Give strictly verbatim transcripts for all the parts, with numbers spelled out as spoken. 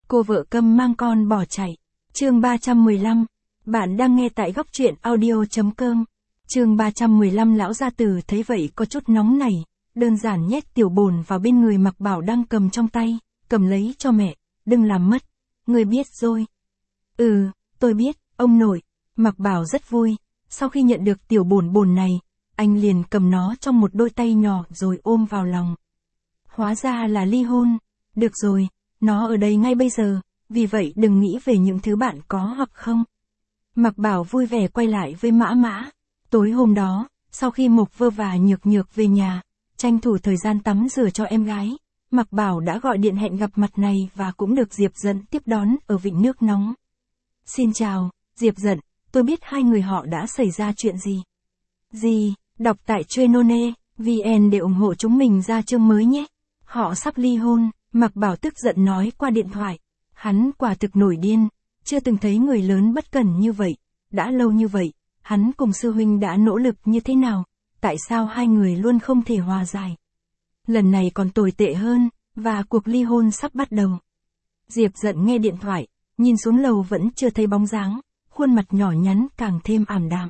cô vợ câm mang con bỏ chạy. Chương ba trăm mười lăm. Bạn đang nghe tại góc truyện audio chấm com. Chương ba trăm mười lăm. Lão gia tử thấy vậy có chút nóng nảy, đơn giản nhét tiểu bồn vào bên người Mạc Bảo đang cầm trong tay, cầm lấy cho mẹ, đừng làm mất. Người biết rồi. Ừ, tôi biết, ông nội. Mạc Bảo rất vui, sau khi nhận được tiểu bồn bồn này, anh liền cầm nó trong một đôi tay nhỏ rồi ôm vào lòng. Hóa ra là ly hôn. Được rồi, nó ở đây ngay bây giờ, vì vậy đừng nghĩ về những thứ bạn có hoặc không. Mạc Bảo vui vẻ quay lại với Mã Mã. Tối hôm đó, sau khi Mộc Vơ và Nhược Nhược về nhà, tranh thủ thời gian tắm rửa cho em gái, Mạc Bảo đã gọi điện hẹn gặp mặt này và cũng được Diệp Dận tiếp đón ở vịnh nước nóng. Xin chào, Diệp Dận, tôi biết hai người họ đã xảy ra chuyện gì. Gì, đọc tại Trenone, vê en để ủng hộ chúng mình ra chương mới nhé. Họ sắp ly hôn, Mạc Bảo tức giận nói qua điện thoại. Hắn quả thực nổi điên, chưa từng thấy người lớn bất cẩn như vậy. Đã lâu như vậy, hắn cùng sư huynh đã nỗ lực như thế nào, tại sao hai người luôn không thể hòa giải. Lần này còn tồi tệ hơn, và cuộc ly hôn sắp bắt đầu. Diệp Dận nghe điện thoại, nhìn xuống lầu vẫn chưa thấy bóng dáng, khuôn mặt nhỏ nhắn càng thêm ảm đạm.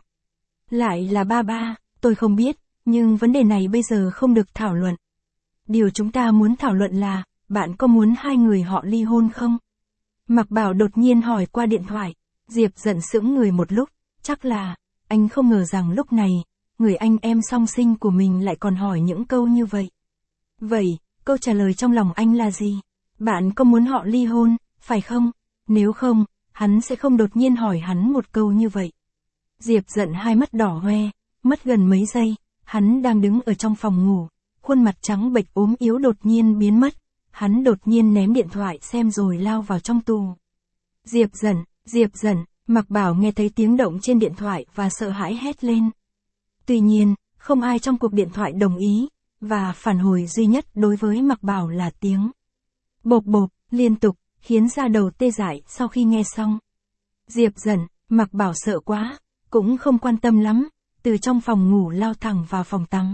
Lại là ba ba, tôi không biết, nhưng vấn đề này bây giờ không được thảo luận. Điều chúng ta muốn thảo luận là, bạn có muốn hai người họ ly hôn không? Mạc Bảo đột nhiên hỏi qua điện thoại. Diệp Dận sững người một lúc, chắc là, anh không ngờ rằng lúc này, người anh em song sinh của mình lại còn hỏi những câu như vậy. Vậy, câu trả lời trong lòng anh là gì? Bạn có muốn họ ly hôn, phải không? Nếu không, hắn sẽ không đột nhiên hỏi hắn một câu như vậy. Diệp Dận hai mắt đỏ hoe, mất gần mấy giây, hắn đang đứng ở trong phòng ngủ, khuôn mặt trắng bệch ốm yếu đột nhiên biến mất. Hắn đột nhiên ném điện thoại xem rồi lao vào trong tù. Diệp Dận, Diệp Dận, Mạc Bảo nghe thấy tiếng động trên điện thoại và sợ hãi hét lên. Tuy nhiên, không ai trong cuộc điện thoại đồng ý, và phản hồi duy nhất đối với Mạc Bảo là tiếng bộp bộp, liên tục, khiến da đầu tê dại sau khi nghe xong. Diệp Dận, Mạc Bảo sợ quá, cũng không quan tâm lắm, từ trong phòng ngủ lao thẳng vào phòng tắm.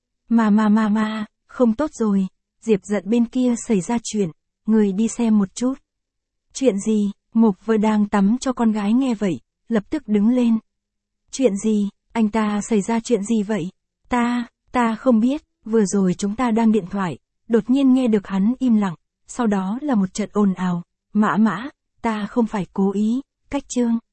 Mà mà mà mà, không tốt rồi. Diệp Dận bên kia xảy ra chuyện, người đi xem một chút. Chuyện gì? Mộc Vơ đang tắm cho con gái nghe vậy, lập tức đứng lên. Chuyện gì? Anh ta xảy ra chuyện gì vậy? Ta, ta không biết, vừa rồi chúng ta đang điện thoại, đột nhiên nghe được hắn im lặng, sau đó là một trận ồn ào. Mã Mã, ta không phải cố ý, cách chương.